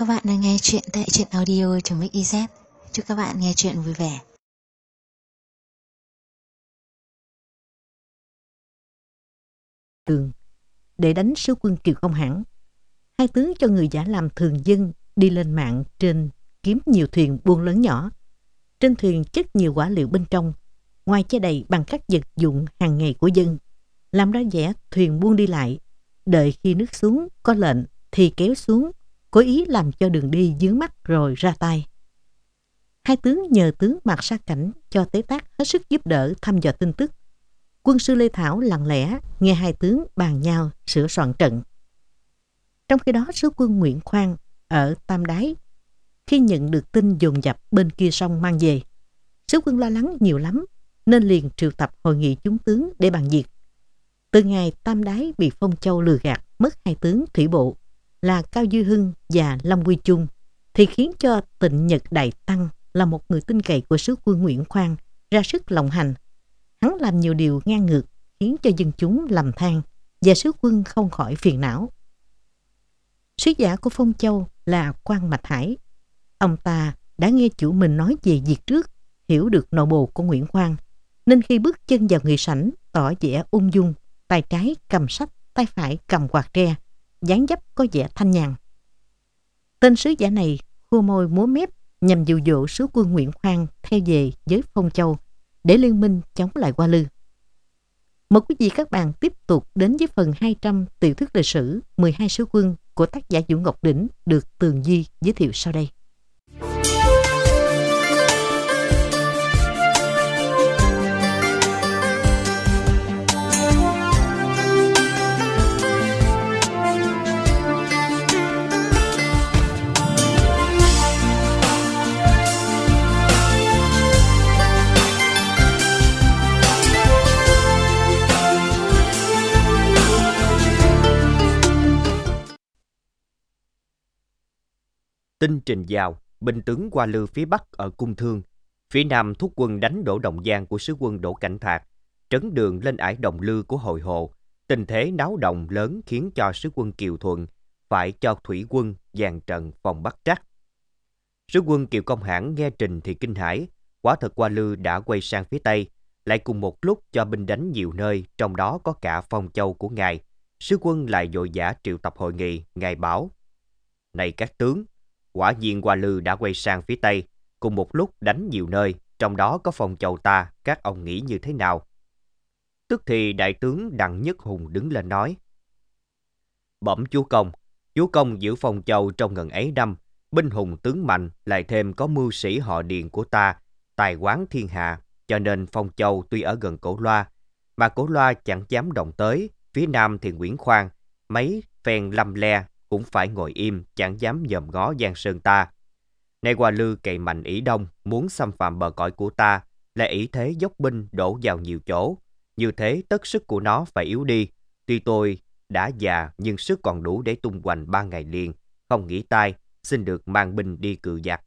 Các bạn đang nghe chuyện tại truyện audio.mix.iz. Chúc các bạn nghe chuyện vui vẻ. Để đánh sứ quân Kiều Công Hãn, hai tướng cho người giả làm thường dân đi lên mạng trên kiếm nhiều thuyền buôn lớn nhỏ. Trên thuyền chất nhiều quả liệu bên trong, ngoài che đầy bằng các vật dụng hàng ngày của dân, làm ra vẻ thuyền buôn đi lại. Đợi khi nước xuống có lệnh thì kéo xuống, cố ý làm cho đường đi vướng mắc rồi ra tay. Hai tướng nhờ tướng Mạc Sa Cảnh cho Tế Tác hết sức giúp đỡ thăm dò tin tức. Quân sư Lê Thảo lặng lẽ nghe hai tướng bàn nhau sửa soạn trận. Trong khi đó, sứ quân Nguyễn Khoan ở Tam Đái khi nhận được tin dồn dập bên kia sông mang về, sứ quân lo lắng nhiều lắm nên liền triệu tập hội nghị chúng tướng để bàn việc. Từ ngày Tam Đái bị Phong Châu lừa gạt mất hai tướng thủy bộ là Cao Dư Hưng và Lâm Quy Chung, thì khiến cho Tịnh Nhật Đại Tăng là một người tin cậy của sứ quân Nguyễn Khoan ra sức lộng hành. Hắn làm nhiều điều ngang ngược khiến cho dân chúng lầm than và sứ quân không khỏi phiền não. Sứ giả của Phong Châu là Quan Mạch Hải. Ông ta đã nghe chủ mình nói về việc trước, hiểu được nội bộ của Nguyễn Khoan, nên khi bước chân vào người sảnh tỏ vẻ ung dung, tay trái cầm sách, tay phải cầm quạt tre, dáng dấp có vẻ thanh nhàn. Tên sứ giả này khua môi múa mép nhằm dụ dỗ sứ quân Nguyễn Khoan theo về với Phong Châu để liên minh chống lại Hoa Lư. Mời quý vị các bạn tiếp tục đến với phần 200 tiểu thuyết lịch sử 12 sứ quân của tác giả Vũ Ngọc Đỉnh được Tường Duy giới thiệu sau đây. Tin trình vào, binh tướng Hoa Lư phía Bắc ở Cung Thương, phía Nam thúc quân đánh đổ Đồng Giang của sứ quân Đỗ Cảnh Thạc, trấn đường lên ải Đồng Lư của Hội Hồ. Tình thế náo động lớn khiến cho sứ quân Kiều Thuận phải cho thủy quân dàn trận phòng bắt Trắc. Sứ quân Kiều Công Hãn nghe trình thì kinh hãi, quả thật Hoa Lư đã quay sang phía Tây, lại cùng một lúc cho binh đánh nhiều nơi, trong đó có cả Phong Châu của ngài. Sứ quân lại vội vã triệu tập hội nghị, ngài bảo: "Này các tướng, quả nhiên Hoa Lư đã quay sang phía Tây, cùng một lúc đánh nhiều nơi, trong đó có Phong Châu ta, các ông nghĩ như thế nào?" Tức thì đại tướng Đặng Nhất Hùng đứng lên nói: "Bẩm chúa công giữ Phong Châu trong ngần ấy năm, binh hùng tướng mạnh, lại thêm có mưu sĩ họ Điền của ta, tài quán thiên hạ, cho nên Phong Châu tuy ở gần Cổ Loa, mà Cổ Loa chẳng dám động tới, phía Nam thì Nguyễn Khoan, mấy phen lâm le cũng phải ngồi im, chẳng dám dòm ngó Giang Sơn ta. Nay Hoa Lư cậy mạnh ỷ Đông, muốn xâm phạm bờ cõi của ta, lại ỷ thế dốc binh đổ vào nhiều chỗ. Như thế tất sức của nó phải yếu đi. Tuy tôi đã già nhưng sức còn đủ để tung hoành 3 ngày liền, không nghỉ tai, xin được mang binh đi cự giặc."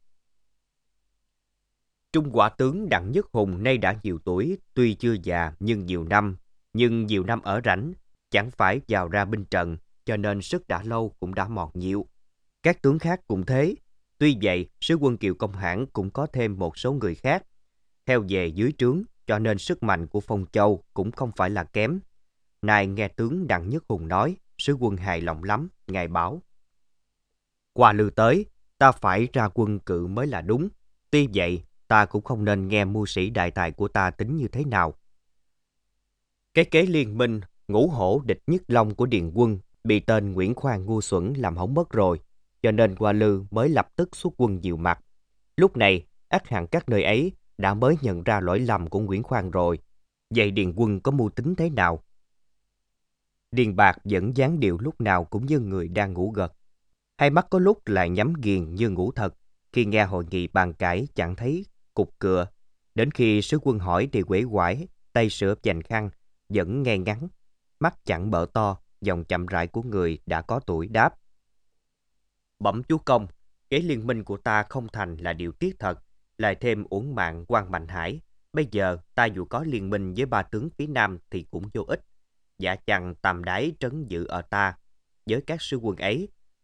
Trung quả tướng Đặng Nhất Hùng nay đã nhiều tuổi, tuy chưa già nhưng nhiều năm ở rảnh, chẳng phải vào ra binh trận, cho nên sức đã lâu cũng đã mòn nhiều. Các tướng khác cũng thế. Tuy vậy, sứ quân Kiều Công Hãn cũng có thêm một số người khác theo về dưới trướng, cho nên sức mạnh của Phong Châu cũng không phải là kém. Nay nghe tướng Đặng Nhất Hùng nói, sứ quân hài lòng lắm, ngài bảo: "Hoa Lư tới, ta phải ra quân cự mới là đúng. Tuy vậy, ta cũng không nên nghe mưu sĩ đại tài của ta tính như thế nào. Cái kế liên minh ngũ hổ địch nhất long của Điền quân bị tên Nguyễn Khoan ngu xuẩn làm hỏng mất rồi, cho nên Hoa Lư mới lập tức xuất quân nhiều mặt. Lúc này, ắt hẳn các nơi ấy đã mới nhận ra lỗi lầm của Nguyễn Khoan rồi. Vậy Điền quân có mưu tính thế nào?" Điền Bạc vẫn dáng điệu lúc nào cũng như người đang ngủ gật. Hai mắt có lúc lại nhắm nghiền như ngủ thật. Khi nghe hội nghị bàn cãi chẳng thấy cục cựa. Đến khi sứ quân hỏi thì uể oải, tay sửa dành khăn, vẫn nghe ngắn, mắt chẳng mở to, giọng chậm rãi của người đã có tuổi đáp: "Bẩm chúa công, kế liên minh của ta không thành là điều tiếc thật, lại thêm uổng mạng Quan Mạnh Hải. Bây giờ ta dù có liên minh với 3 tướng phía Nam thì cũng vô ích. Dạ chăng Tam Đái trấn giữ ở ta, với các sứ quân ấy,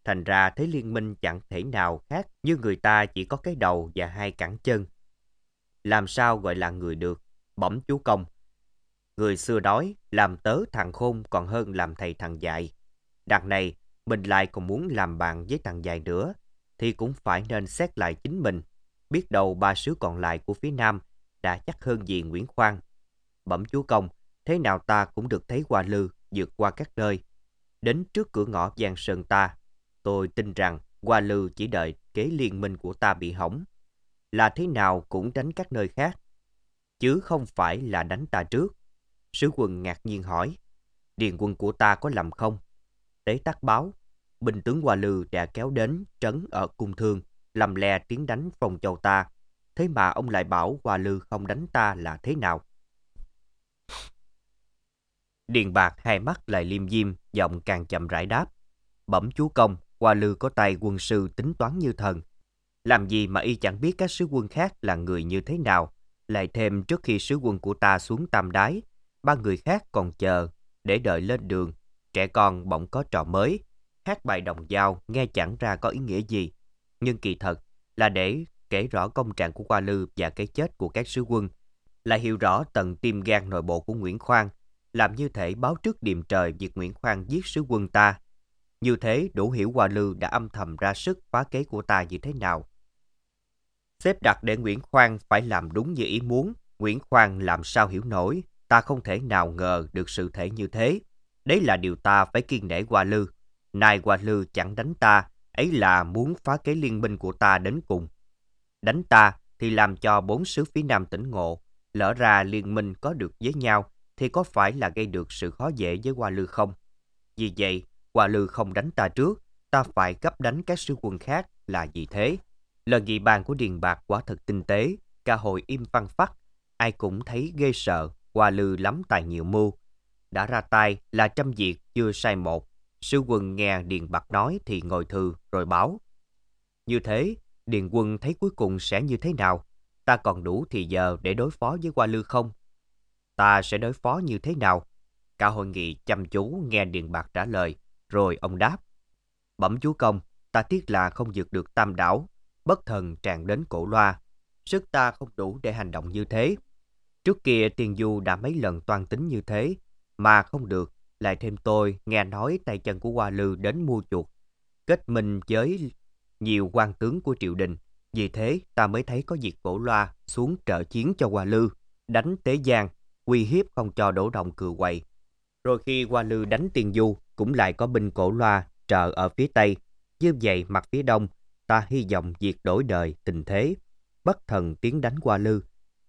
Thành ra thế liên minh chẳng thể nào khác như người ta chỉ có cái đầu và hai cẳng chân. Làm sao gọi là người được? Bẩm chúa công. Người xưa nói làm tớ thằng khôn còn hơn làm thầy thằng dại. Đằng này mình lại còn muốn làm bạn với thằng dại nữa, thì cũng phải nên xét lại chính mình. Biết đâu ba xứ còn lại của phía Nam đã chắc hơn gì Nguyễn Khoan. Bẩm chúa công, thế nào ta cũng được thấy Hoa Lư vượt qua các nơi. Đến trước cửa ngõ Giang Sơn ta, tôi tin rằng Hoa Lư chỉ đợi kế liên minh của ta bị hỏng, là thế nào cũng đánh các nơi khác, chứ không phải là đánh ta trước. Sứ quân ngạc nhiên hỏi, điền quân của ta có lầm không? Tế Tắc báo, binh tướng Hoa Lư đã kéo đến trấn ở Cung Thương, làm lè tiến đánh Phong Châu ta. Thế mà ông lại bảo Hoa Lư không đánh ta là thế nào? Điền Bạc hai mắt lại liêm diêm, giọng càng chậm rãi đáp. Bẩm chúa công, Hoa Lư có tay quân sư tính toán như thần. Làm gì mà y chẳng biết các sứ quân khác là người như thế nào. Lại thêm trước khi sứ quân của ta xuống Tam Đái, ba người khác còn chờ để đợi lên đường. Trẻ con bỗng có trò mới, hát bài đồng dao nghe chẳng ra có ý nghĩa gì. Nhưng kỳ thật là để kể rõ công trạng của Hoa Lư và cái chết của các sứ quân, lại hiểu rõ tận tim gan nội bộ của Nguyễn Khoan, làm như thể báo trước điềm trời việc Nguyễn Khoan giết sứ quân ta. Như thế đủ hiểu Hoa Lư đã âm thầm ra sức phá kế của ta như thế nào. Xếp đặt để Nguyễn Khoan phải làm đúng như ý muốn, Nguyễn Khoan làm sao hiểu nổi, ta không thể nào ngờ được sự thể như thế. Đấy là điều ta phải kiêng nể Hoa Lư. Nay Hoa Lư chẳng đánh ta, ấy là muốn phá kế liên minh của ta đến cùng. Đánh ta thì làm cho bốn xứ phía Nam tỉnh ngộ, lỡ ra liên minh có được với nhau thì có phải là gây được sự khó dễ với Hoa Lư không? Vì vậy, Hoa Lư không đánh ta trước, ta phải gấp đánh các sứ quân khác là vì thế. Lần nghị bàn của Điền Bạc quả thật tinh tế, cả hội im phăng phắc, ai cũng thấy ghê sợ, Hoa Lư lắm tài nhiều mưu. Đã ra tay là trăm việc chưa sai một. Sứ quân nghe Điền Bạc nói thì ngồi thư rồi báo. Như thế, Điền quân thấy cuối cùng sẽ như thế nào? Ta còn đủ thì giờ để đối phó với Hoa Lư không? Ta sẽ đối phó như thế nào? Cả hội nghị chăm chú nghe Điền Bạc trả lời, rồi ông đáp. Bẩm chúa công, ta tiếc là không vượt được Tam Đảo, bất thần tràn đến Cổ Loa. Sức ta không đủ để hành động như thế. Trước kia Tiền Du đã mấy lần toan tính như thế, mà không được. Lại thêm tôi nghe nói tay chân của Hoa Lư đến mua chuộc, kết minh với nhiều quan tướng của triều đình. Vì thế ta mới thấy có việc Cổ Loa xuống trợ chiến cho Hoa Lư, đánh Tế Giang, uy hiếp không cho đổ động Cừ Quậy. Rồi khi Hoa Lư đánh Tiền Du, cũng lại có binh Cổ Loa trợ ở phía Tây. Như vậy mặt phía Đông, ta hy vọng việc đổi đời tình thế, bất thần tiến đánh Hoa Lư.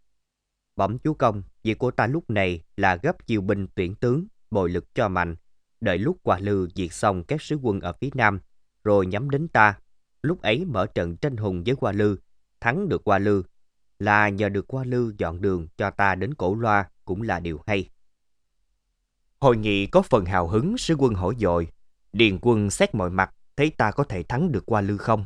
Bẩm chúa công, việc của ta lúc này là gấp chiêu binh tuyển tướng, bồi lực cho mạnh, đợi lúc Hoa Lư diệt xong các sứ quân ở phía Nam, rồi nhắm đến ta. Lúc ấy mở trận tranh hùng với Hoa Lư, thắng được Hoa Lư, là nhờ được Hoa Lư dọn đường cho ta đến Cổ Loa cũng là điều hay. Hội nghị có phần hào hứng, sứ quân hỏi dội. Điền quân xét mọi mặt, thấy ta có thể thắng được Hoa Lư không?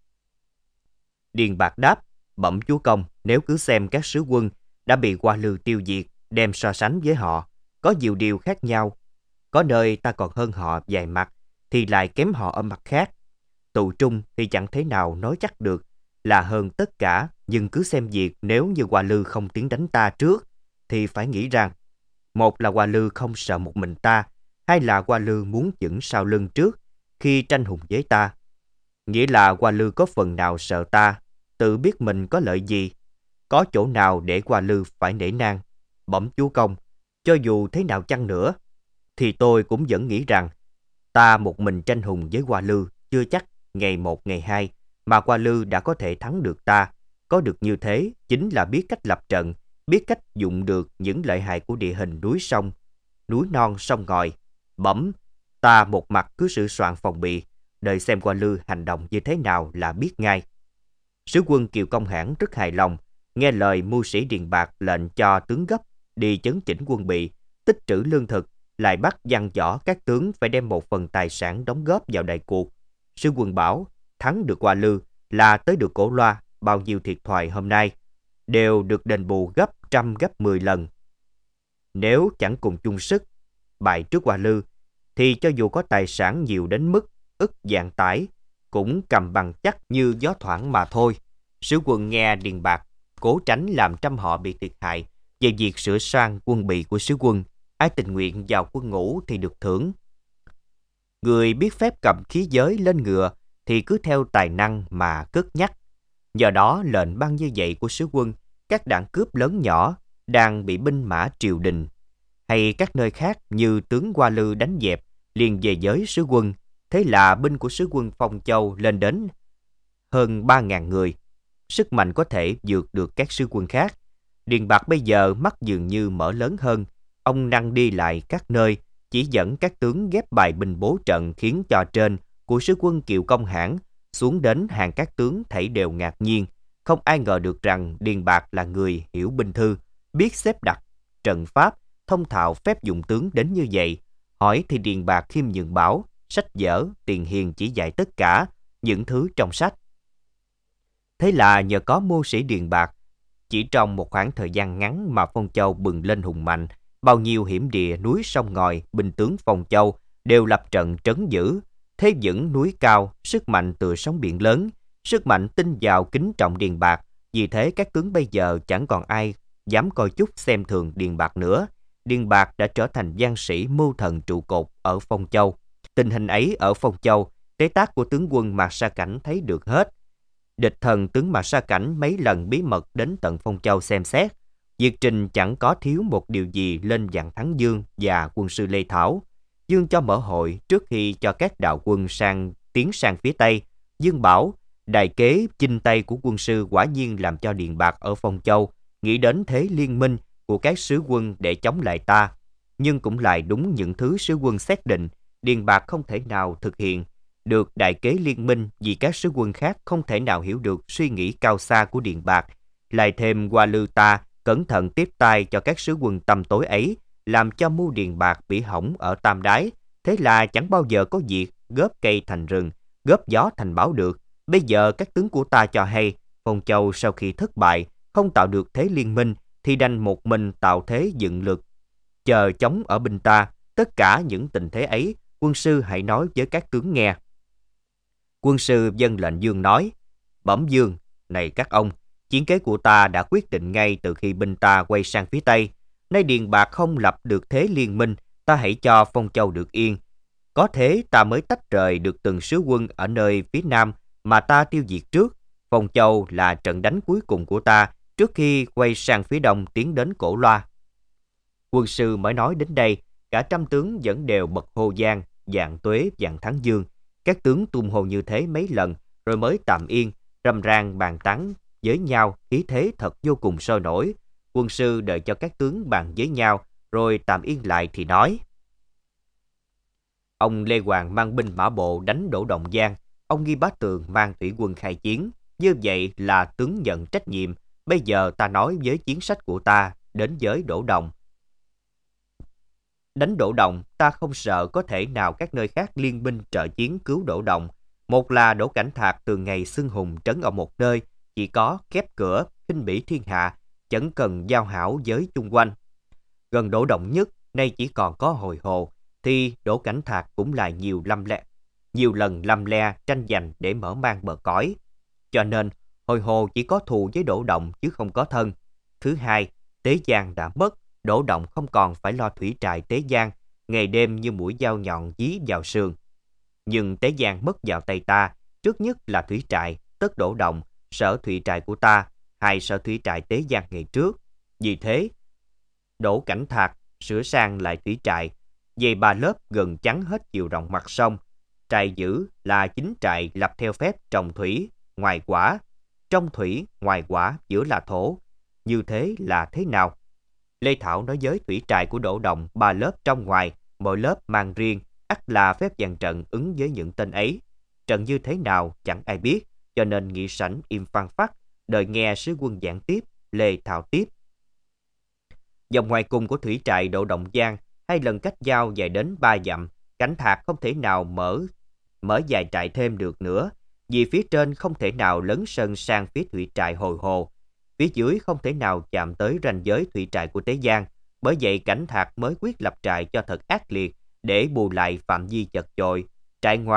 Điền Bạc đáp, bẩm chúa công, nếu cứ xem các sứ quân đã bị Hoa Lư tiêu diệt, đem so sánh với họ, có nhiều điều khác nhau. Có nơi ta còn hơn họ vài mặt, thì lại kém họ ở mặt khác. Tụ trung thì chẳng thế nào nói chắc được là hơn tất cả, nhưng cứ xem việc nếu như Hoa Lư không tiến đánh ta trước, thì phải nghĩ rằng, một là Hoa Lư không sợ một mình ta, hai là Hoa Lư muốn chững sau lưng trước khi tranh hùng với ta. Nghĩa là Hoa Lư có phần nào sợ ta, tự biết mình có lợi gì, có chỗ nào để Hoa Lư phải nể nang. Bẩm chúa công, cho dù thế nào chăng nữa, thì tôi cũng vẫn nghĩ rằng ta một mình tranh hùng với Hoa Lư chưa chắc ngày một ngày hai mà Hoa Lư đã có thể thắng được ta. Có được như thế chính là biết cách lập trận, biết cách dụng được những lợi hại của địa hình núi sông, núi non sông ngòi. Bẩm, ta một mặt cứ sửa soạn phòng bị, đợi xem Hoa Lư hành động như thế nào là biết ngay. Sứ quân Kiều Công Hãn rất hài lòng, nghe lời mưu sĩ Điền Bạc lệnh cho tướng gấp đi chấn chỉnh quân bị, tích trữ lương thực, lại bắt dặn dò các tướng phải đem một phần tài sản đóng góp vào đại cuộc. Sứ quân bảo, thắng được Hoa Lư là tới được Cổ Loa, bao nhiêu thiệt thòi hôm nay đều được đền bù gấp trăm gấp 10 lần. Nếu chẳng cùng chung sức bại trước Hoa Lư, thì cho dù có tài sản nhiều đến mức ức vạn tải, cũng cầm bằng chắc như gió thoảng mà thôi. Sứ quân nghe Điền Bạc cố tránh làm trăm họ bị thiệt hại về việc sửa sang quân bị của sứ quân. Ai tình nguyện vào quân ngũ thì được thưởng. Người biết phép cầm khí giới lên ngựa thì cứ theo tài năng mà cất nhắc. Do đó lệnh ban như vậy của sứ quân, các đảng cướp lớn nhỏ đang bị binh mã triều đình hay các nơi khác như tướng Hoa Lư đánh dẹp liền về giới sứ quân. Thế là binh của sứ quân Phong Châu lên đến hơn 3.000 người. Sức mạnh có thể vượt được các sứ quân khác. Điền Bạc bây giờ mắt dường như mở lớn hơn. Ông năng đi lại các nơi, chỉ dẫn các tướng ghép bài binh bố trận, khiến cho trên của sứ quân Kiều Công Hãn xuống đến hàng các tướng thảy đều ngạc nhiên. Không ai ngờ được rằng Điền Bạc là người hiểu binh thư, biết xếp đặt trận pháp, thông thạo phép dùng tướng đến như vậy. Hỏi thì Điền Bạc khiêm nhường bảo, sách vở, tiền hiền chỉ dạy tất cả những thứ trong sách. Thế là nhờ có mưu sĩ Điền Bạc, chỉ trong một khoảng thời gian ngắn mà Phong Châu bừng lên hùng mạnh. Bao nhiêu hiểm địa núi sông ngòi, binh tướng Phong Châu đều lập trận trấn giữ. Thế vững núi cao, sức mạnh từ sóng biển lớn, sức mạnh tin vào kính trọng Điền Bạc. Vì thế các tướng bây giờ chẳng còn ai dám coi chút xem thường Điền Bạc nữa. Điền Bạc đã trở thành văn sĩ mưu thần trụ cột ở Phong Châu. Tình hình ấy ở Phong Châu, tế tác của tướng quân Mạc Sa Cảnh thấy được hết. Địch thần tướng Mạc Sa Cảnh mấy lần bí mật đến tận Phong Châu xem xét. Diệt Trình chẳng có thiếu một điều gì lên dặn Thắng Dương và quân sư Lê Thảo. Dương cho mở hội trước khi cho các đạo quân tiến sang phía Tây. Dương bảo đài kế chinh Tây của quân sư quả nhiên làm cho Điền Bạc ở Phong Châu nghĩ đến thế liên minh của các sứ quân để chống lại ta. Nhưng cũng lại đúng những thứ sứ quân xét định, Điền Bạc không thể nào thực hiện được đại kế liên minh vì các sứ quân khác không thể nào hiểu được suy nghĩ cao xa của Điền Bạc. Lại thêm Hoa Lư ta cẩn thận tiếp tay cho các sứ quân tăm tối ấy, làm cho mưu Điền Bạc bị hỏng ở Tam Đái. Thế là chẳng bao giờ có việc góp cây thành rừng, góp gió thành bão được. Bây giờ các tướng của ta cho hay, Phong Châu sau khi thất bại, không tạo được thế liên minh, thì đành một mình tạo thế dựng lực, chờ chống ở bên ta. Tất cả những tình thế ấy, quân sư hãy nói với các tướng nghe. Quân sư vâng lệnh Dương nói, bẩm Dương, này các ông, chiến kế của ta đã quyết định ngay từ khi binh ta quay sang phía Tây. Nay Điền Bạc không lập được thế liên minh, ta hãy cho Phong Châu được yên. Có thế ta mới tách rời được từng sứ quân ở nơi phía Nam mà ta tiêu diệt trước. Phong Châu là trận đánh cuối cùng của ta trước khi quay sang phía Đông tiến đến Cổ Loa. Quân sư mới nói đến đây, cả trăm tướng vẫn đều bật hô giang, vạn tuế, vạn Thắng Dương. Các tướng tung hô như thế mấy lần rồi mới tạm yên, râm ran bàn tán với nhau, khí thế thật vô cùng sôi nổi. Quân sư đợi cho các tướng bàn với nhau rồi tạm yên lại thì nói: Ông Lê Hoàng mang binh mã bộ đánh đổ Đồng Giang, ông Nghi Bá Tường mang thủy quân khai chiến. Như vậy là tướng nhận trách nhiệm. Bây giờ ta nói với chiến sách của ta đến với Đỗ Đồng. Đánh Đỗ Đồng, ta không sợ có thể nào các nơi khác liên binh trợ chiến cứu Đỗ Đồng. Một là Đỗ Cảnh Thạc từ ngày xưng hùng trấn ở một nơi, chỉ có khép cửa, khinh bỉ thiên hạ, chẳng cần giao hảo với chung quanh. Gần Đỗ Đồng nhất, nay chỉ còn có Hồi Hồ, thì Đỗ Cảnh Thạc cũng là nhiều lần lăm le tranh giành để mở mang bờ cõi. Cho nên, Hồi Hồ chỉ có thù với Đỗ Đồng chứ không có thân. Thứ hai, Tế Giang đã mất, Đỗ Đồng không còn phải lo thủy trại Tế Giang, ngày đêm như mũi dao nhọn dí vào sườn. Nhưng Tế Giang mất vào tay ta, trước nhất là thủy trại, tất Đỗ Đồng, sở thủy trại của ta, hay sở thủy trại Tế Giang ngày trước. Vì thế, Đỗ Cảnh Thạc sửa sang lại thủy trại, dày 3 lớp gần chắn hết chiều rộng mặt sông. Trại giữ là chính trại lập theo phép trồng thủy, ngoài quả, trong thủy, ngoài quả, giữa là thổ. Như thế là thế nào? Lê Thảo nói với thủy trại của Đỗ Đồng 3 lớp trong ngoài, mỗi lớp mang riêng, ắt là phép dàn trận ứng với những tên ấy. Trận như thế nào chẳng ai biết, cho nên nghị sảnh im phăng phắc, đợi nghe sứ quân giảng tiếp. Lê Thảo tiếp: Dòng ngoài cùng của thủy trại Đỗ Đồng Giang, 2 lần cách giao dài đến 3 dặm. Cảnh Thạc không thể nào mở dài trại thêm được nữa, vì phía trên không thể nào lấn sân sang phía thủy trại Hồi Hồ, phía dưới không thể nào chạm tới ranh giới thủy trại của Tế Giang. Bởi vậy Cảnh Thạc mới quyết lập trại cho thật ác liệt, để bù lại phạm vi chật chội. Trại ngoài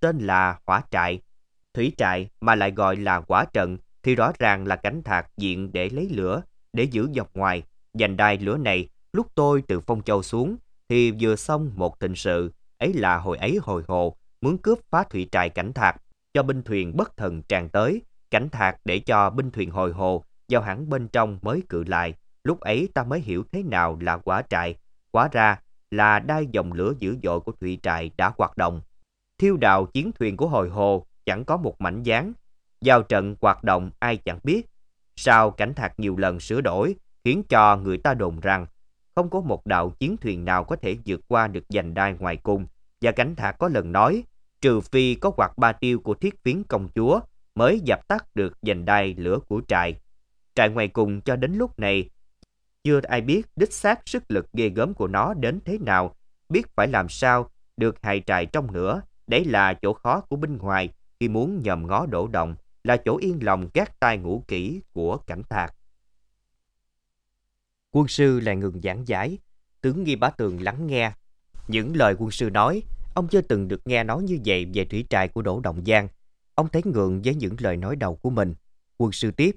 tên là hỏa trại. Thủy trại mà lại gọi là hỏa trận thì rõ ràng là cánh thạc diện để lấy lửa, để giữ dọc ngoài. Vành đai lửa này, lúc tôi từ Phong Châu xuống thì vừa xong một thịnh sự, ấy là hồi ấy hồi hồ muốn cướp phá thủy trại cảnh thạc, cho binh thuyền bất thần tràn tới. Cảnh thạc để cho binh thuyền hồi hồ vào hẳn bên trong mới cự lại. Lúc ấy ta mới hiểu thế nào là hỏa trại. Hóa ra là đai dòng lửa dữ dội của thủy trại đã hoạt động. Thiêu đào chiến thuyền của hồi hồ chẳng có một mảnh dáng. Giao trận hoạt động ai chẳng biết. Sau cảnh thạc nhiều lần sửa đổi, khiến cho người ta đồn rằng không có một đạo chiến thuyền nào có thể vượt qua được vành đai ngoài cung. Và cảnh thạc có lần nói, trừ phi có quạt ba tiêu của thiết phiến công chúa mới dập tắt được vành đai lửa của trại. Trại ngoài cùng cho đến lúc này chưa ai biết đích xác sức lực ghê gớm của nó đến thế nào, biết phải làm sao được hại trại trong nữa. Đấy là chỗ khó của binh ngoài khi muốn nhòm ngó Đỗ Đồng, là chỗ yên lòng gác tai ngủ kỹ của cảnh thạc. Quân sư lại ngừng giảng giải, tướng Nghi Bá Tường lắng nghe. Những lời quân sư nói, ông chưa từng được nghe nói như vậy về thủy trại của Đỗ Đồng Giang. Ông thấy ngượng với những lời nói đầu của mình. Quân sư tiếp,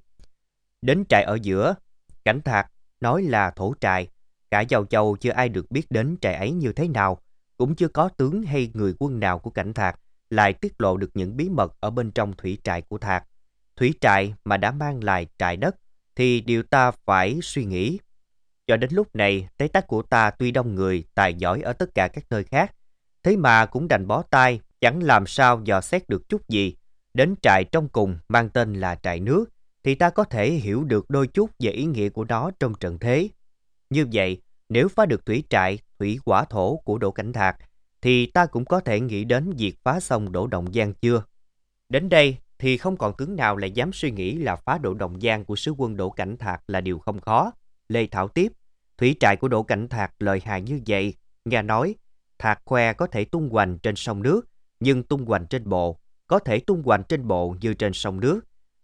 đến trại ở giữa, cảnh thạc nói là thổ trại. Cả Giao Châu chưa ai được biết đến trại ấy như thế nào, cũng chưa có tướng hay người quân nào của cảnh thạc lại tiết lộ được những bí mật ở bên trong thủy trại của thạc. Thủy trại mà đã mang lại trại đất thì điều ta phải suy nghĩ. Cho đến lúc này, Tế Tác của ta tuy đông người, tài giỏi ở tất cả các nơi khác, thế mà cũng đành bó tay, chẳng làm sao dò xét được chút gì. Đến trại trong cùng mang tên là trại nước, thì ta có thể hiểu được đôi chút về ý nghĩa của nó trong trận thế. Như vậy, nếu phá được thủy trại, thủy hỏa thổ của Đỗ Cảnh Thạc, thì ta cũng có thể nghĩ đến việc phá xong Đỗ Đồng Giang chưa? Đến đây thì không còn tướng nào lại dám suy nghĩ là phá Đỗ Đồng Giang của sứ quân Đỗ Cảnh Thạc là điều không khó. Lê Thảo tiếp, thủy trại của Đỗ Cảnh Thạc lợi hại như vậy, nghe nói Thạc khoe có thể tung hoành trên sông nước, nhưng tung hoành trên bộ, có thể tung hoành trên bộ như trên sông nước.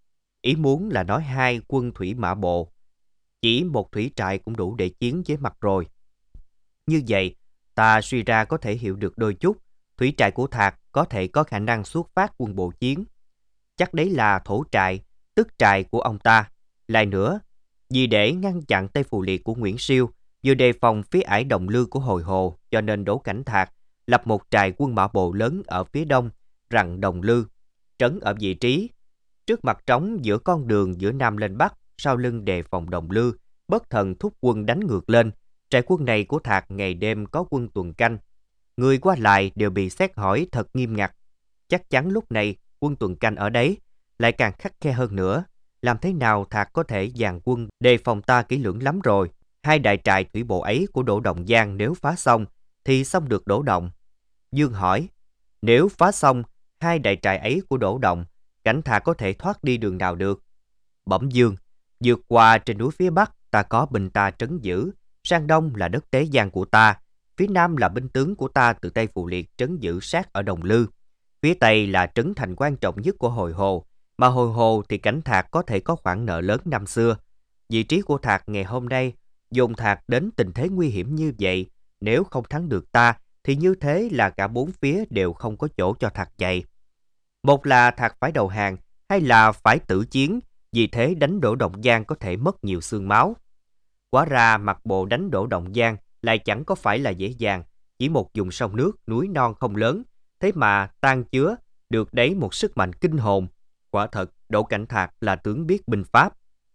Ý muốn là nói hai quân thủy mã bộ, chỉ một thủy trại cũng đủ để chiến với mặt rồi. Như vậy, ta suy ra có thể hiểu được đôi chút, thủy trại của Thạc có thể có khả năng xuất phát quân bộ chiến. Chắc đấy là thổ trại, tức trại của ông ta. Lại nữa, vì để ngăn chặn tay phù liệt của Nguyễn Siêu, vừa đề phòng phía ải Đồng Lư của Hồi Hồ, cho nên Đỗ Cảnh Thạc lập một trại quân mã bộ lớn ở phía đông, rặng Đồng Lư, trấn ở vị trí trước mặt trống giữa con đường giữa Nam lên Bắc, sau lưng đề phòng Đồng Lư, bất thần thúc quân đánh ngược lên. Trại quân này của Thạc ngày đêm có quân tuần canh, người qua lại đều bị xét hỏi thật nghiêm ngặt. Chắc chắn lúc này quân tuần canh ở đấy lại càng khắt khe hơn nữa. Làm thế nào Thạc có thể dàn quân đề phòng ta kỹ lưỡng lắm rồi. Hai đại trại thủy bộ ấy của Đỗ Đồng Giang nếu phá xong thì xong được Đỗ Đồng. Dương hỏi, nếu phá xong hai đại trại ấy của Đỗ Đồng, Cảnh Thạc có thể thoát đi đường nào được? Bẩm Dương, vượt qua trên núi phía Bắc ta có binh ta trấn giữ, sang đông là đất Tế Giang của ta, phía nam là binh tướng của ta từ Tây Phù Liệt trấn giữ sát ở Đồng Lư, phía tây là trấn thành quan trọng nhất của Hồi Hồ, mà Hồi Hồ thì Cảnh Thạc có thể có khoản nợ lớn năm xưa. Vị trí của Thạc ngày hôm nay dồn Thạc đến tình thế nguy hiểm như vậy, nếu không thắng được ta thì như thế là cả bốn phía đều không có chỗ cho Thạc chạy. Một là Thạc phải đầu hàng, hay là phải tử chiến, vì thế đánh Đỗ Đồng Giang có thể mất nhiều xương máu. Hóa ra mặt bộ đánh Đỗ Đồng Giang lại chẳng có phải là dễ dàng, chỉ một vùng sông nước, núi non không lớn, thế mà tan chứa được đấy một sức mạnh kinh hồn. Quả thật, Đỗ Cảnh Thạc là tướng biết binh pháp.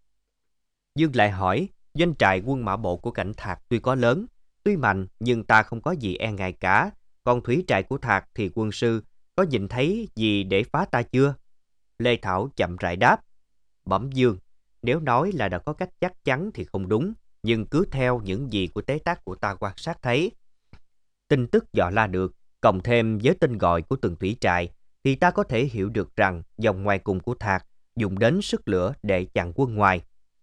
Dương lại hỏi, doanh trại quân mã bộ của Cảnh Thạc tuy có lớn, tuy mạnh, nhưng ta không có gì e ngại cả. Còn thủy trại của Thạc thì quân sư có nhìn thấy gì để phá ta chưa? Lê Thảo chậm rãi đáp, bẩm Dương, nếu nói là đã có cách chắc chắn thì không đúng, nhưng cứ theo những gì của Tế Tác của ta quan sát thấy, tin tức dò la được, cộng thêm với tên gọi của từng thủy trại, thì ta có thể hiểu được rằng dòng ngoài cùng của Thạc dùng đến sức lửa để chặn quân ngoài.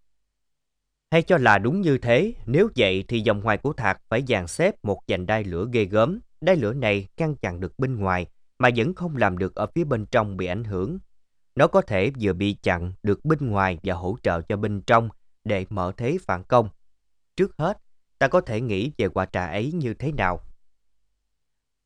Hay cho là đúng như thế, nếu vậy thì dòng ngoài của Thạc phải dàn xếp một vành đai lửa ghê gớm. Đai lửa này ngăn chặn được bên ngoài, mà vẫn không làm được ở phía bên trong bị ảnh hưởng. Nó có thể vừa bị chặn được bên ngoài và hỗ trợ cho bên trong để mở thế phản công. Trước hết, ta có thể nghĩ về quả trà ấy như thế nào?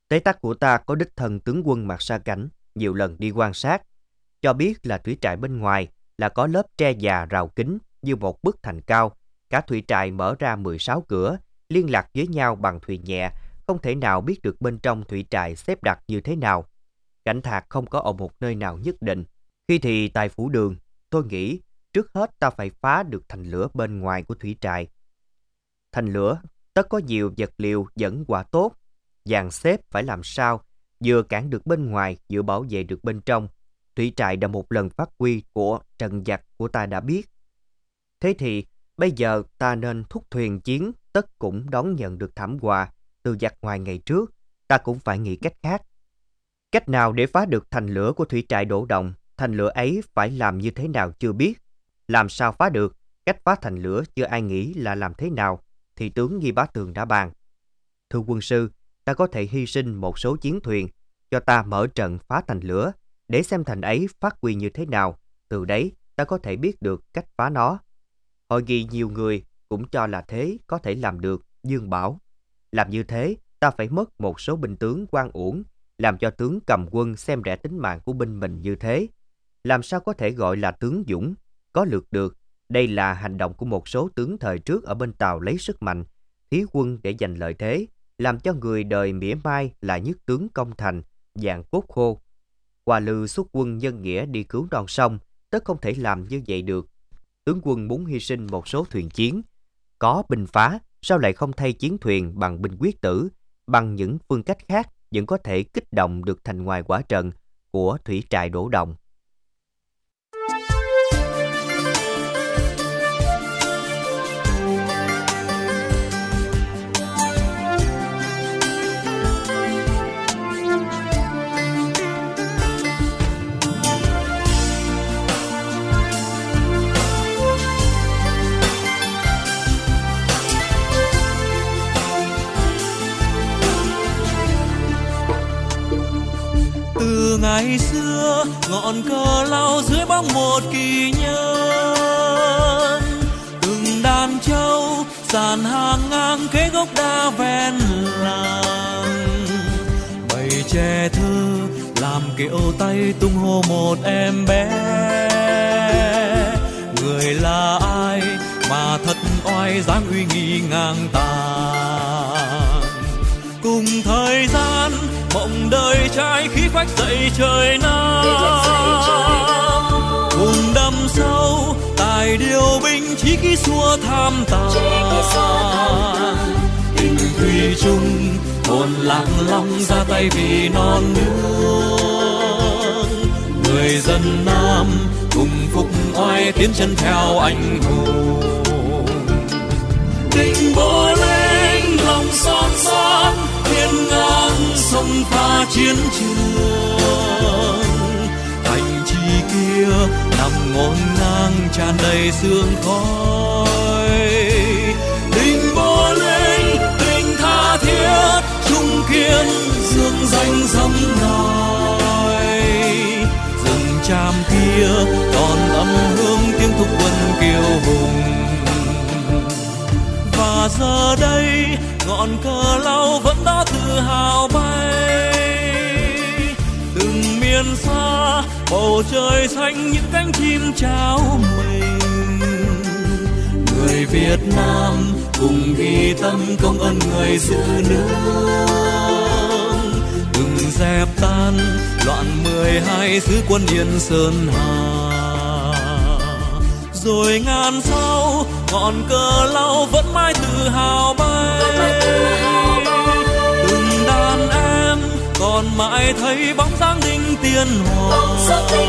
Tế tắc của ta có đích thân tướng quân Mạc Sa Cảnh nhiều lần đi quan sát, cho biết là thủy trại bên ngoài là có lớp tre già rào kín như một bức thành cao. Cả thủy trại mở ra 16 cửa, liên lạc với nhau bằng thuyền nhẹ, không thể nào biết được bên trong thủy trại xếp đặt như thế nào. Cảnh thạc không có ở một nơi nào nhất định. Khi thì tại phủ đường, tôi nghĩ trước hết ta phải phá được thành lửa bên ngoài của thủy trại. Thành lửa tất có nhiều vật liệu dẫn hỏa tốt, dàn xếp phải làm sao vừa cản được bên ngoài vừa bảo vệ được bên trong. Thủy trại đã một lần phát huy của trận giặc của ta đã biết. Thế thì bây giờ ta nên thúc thuyền chiến, tất cũng đón nhận được thảm họa từ giặc ngoài ngày trước. Ta cũng phải nghĩ cách khác. Cách nào để phá được thành lửa của thủy trại Đỗ Đồng? Thành lửa ấy phải làm như thế nào chưa biết. Làm sao phá được? Cách phá thành lửa chưa ai nghĩ là làm thế nào, thì tướng Nghi Bá Tường đã bàn. Thưa quân sư, ta có thể hy sinh một số chiến thuyền, cho ta mở trận phá thành lửa, để xem thành ấy phát huy như thế nào. Từ đấy ta có thể biết được cách phá nó. Hội nghị nhiều người cũng cho là thế có thể làm được. Dương bảo, làm như thế ta phải mất một số binh tướng oan uổng, làm cho tướng cầm quân xem rẻ tính mạng của binh mình như thế. Làm sao có thể gọi là tướng dũng, có lược được. Đây là hành động của một số tướng thời trước ở bên Tàu lấy sức mạnh, thí quân để giành lợi thế, làm cho người đời mỉa mai là nhất tướng công thành, dạng cốt khô. Hoa Lư xuất quân nhân nghĩa đi cứu non sông, tất không thể làm như vậy được. Tướng quân muốn hy sinh một số thuyền chiến, có binh phá, sao lại không thay chiến thuyền bằng binh quyết tử, bằng những phương cách khác vẫn có thể kích động được thành ngoài quả trận của thủy trại Đỗ Đồng. Từ ngày xưa ngọn cờ lao dưới bóng một kỳ nhân, từng đàn trâu sàn hàng ngang kế gốc đa ven làng, bầy trẻ thơ làm kiệu tay tung hô một em bé. Người là ai mà thật oai dáng uy nghi ngang tàn, cùng thời gian mộng đời trai khí phách dậy trời Nam, cùng đâm sâu tài điều binh chí khí xua tham tàn. Tình thủy chung hồn lạc long ra tay vì non nước, người dân Nam cùng phục oai tiến chân theo anh hùng. Tình bộ lên lòng son son hiên ngang sông pha chiến trường, thành trì kia nằm ngổn ngang tràn đầy sương khói. Tình bộ lên tình tha thiết trung kiên dương danh dẫm nòi, rừng tràm kia còn âm hương tiếng thúc quân kiêu hùng. Và giờ đây ngọn cờ lao vẫn đó tự hào bay, từng miền xa bầu trời xanh những cánh chim chào mình. Người Việt Nam cùng ghi tâm công ơn người giữ nước, đừng dẹp tan loạn 12 xứ quân Yên Sơn Hà. Rồi ngàn sau ngọn cờ lao vẫn mãi tự hào bay, từng đàn em còn mãi thấy bóng dáng đinh tiên hoàng.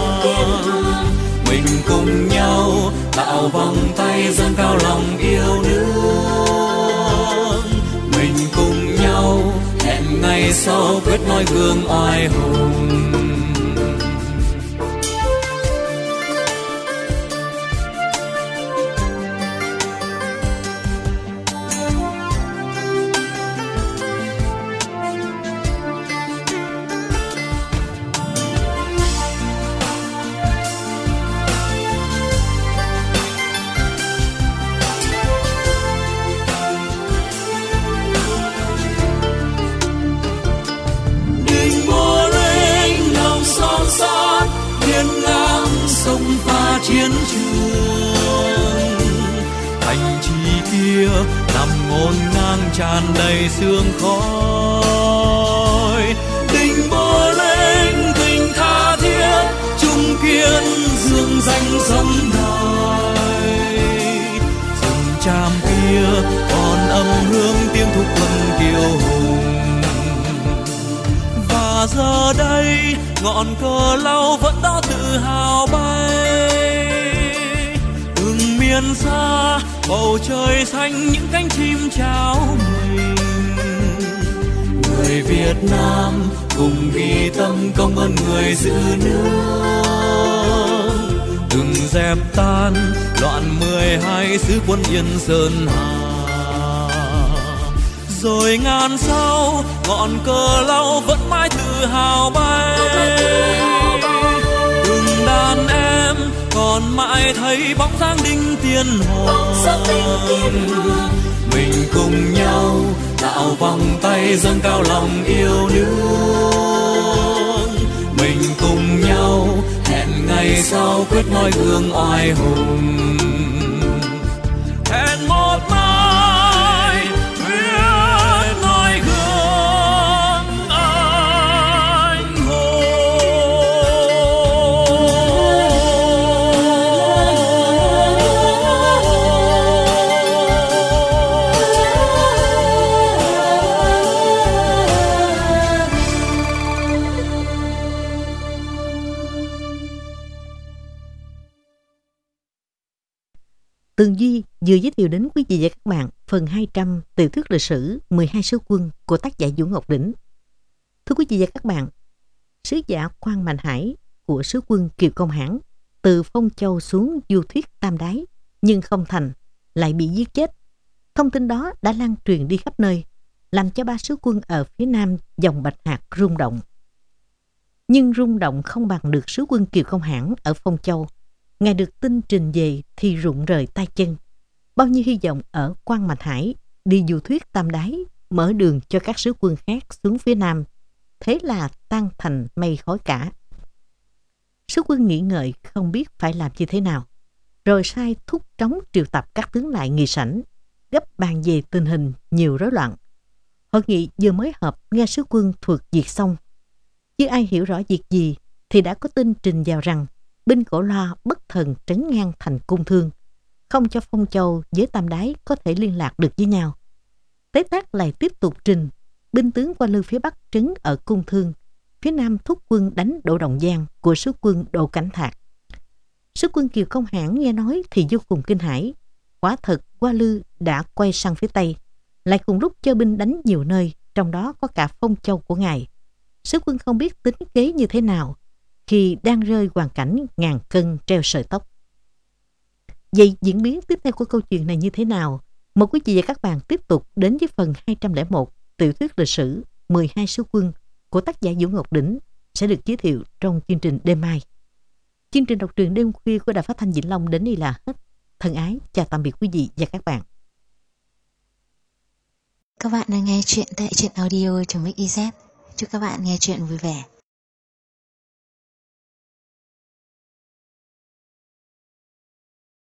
Mình cùng nhau tạo vòng tay dâng cao lòng yêu nước, mình cùng nhau hẹn ngày sau quyết nói gương oai hùng. tràn đầy sương khói. Tình bơ lên tình tha thiết, chung kiên dương danh sấm đài. Rừng tràm kia còn âm hương tiếng thục vân kiêu hùng. Và giờ đây ngọn cờ lau vẫn đó tự hào bay. Từng miền xa bầu trời xanh những cánh chim chào mình. Người Việt Nam cùng ghi tâm công ơn người giữ nước. Từng dẹp tan loạn 12 sứ quân Yên Sơn Hà. Rồi ngàn sau ngọn cờ lau vẫn mãi tự hào bay. Từng đàn em còn mãi thấy bóng dáng đinh tiên hoàng. Mình cùng nhau tạo vòng tay dâng cao lòng yêu nước. Mình cùng nhau hẹn ngày sau quyết noi gương oai hùng. Hẹn một mai quyết noi gương anh hùng. Tường Duy vừa giới thiệu đến quý vị và các bạn phần 200 tiểu thuyết lịch sử 12 sứ quân của tác giả Vũ Ngọc Đỉnh. Thưa quý vị và các bạn, sứ giả Quan Mạnh Hải của sứ quân Kiều Công Hãn từ Phong Châu xuống du thuyết Tam Đái nhưng không thành, lại bị giết chết. Thông tin đó đã lan truyền đi khắp nơi, làm cho 3 sứ quân ở phía nam dòng Bạch Hạc rung động. Nhưng rung động không bằng được sứ quân Kiều Công Hãn ở Phong Châu. Ngài được tin trình về thì rụng rời tay chân. Bao nhiêu hy vọng ở Quan Mạnh Hải đi du thuyết Tam Đái, mở đường cho các sứ quân khác xuống phía nam, thế là tan thành mây khói cả. Sứ quân nghĩ ngợi không biết phải làm như thế nào, rồi sai thúc trống triệu tập các tướng lại nghị sảnh, gấp bàn về tình hình nhiều rối loạn. Hội nghị vừa mới họp nghe sứ quân thuật diệt xong, chứ ai hiểu rõ việc gì thì đã có tin trình vào rằng binh Cổ Loa bất thần trấn ngang thành Cung Thương, không cho Phong Châu với Tam Đái có thể liên lạc được với nhau. Tế Tác lại tiếp tục trình binh tướng qua lư phía bắc trấn ở Cung Thương, phía nam thúc quân đánh Đỗ Đồng Giang của sứ quân Đỗ Cảnh Thạc. Sứ quân Kiều Công Hãn nghe nói thì vô cùng kinh hãi. Quả thật Hoa Lư đã quay sang phía tây, lại cùng lúc cho binh đánh nhiều nơi, trong đó có cả Phong Châu của ngài. Sứ quân không biết tính kế như thế nào khi đang rơi hoàn cảnh ngàn cân treo sợi tóc. Vậy diễn biến tiếp theo của câu chuyện này như thế nào? Mời quý vị và các bạn tiếp tục đến với phần 201 tiểu thuyết lịch sử 12 sứ quân của tác giả Vũ Ngọc Đỉnh sẽ được giới thiệu trong chương trình đêm mai. Chương trình đọc truyện đêm khuya của Đài Phát thanh Vĩnh Long đến đây là hết. Thân ái chào tạm biệt quý vị và các bạn. Các bạn đang nghe chuyện tại truyện audio.mix.iz. Chúc các bạn nghe chuyện vui vẻ.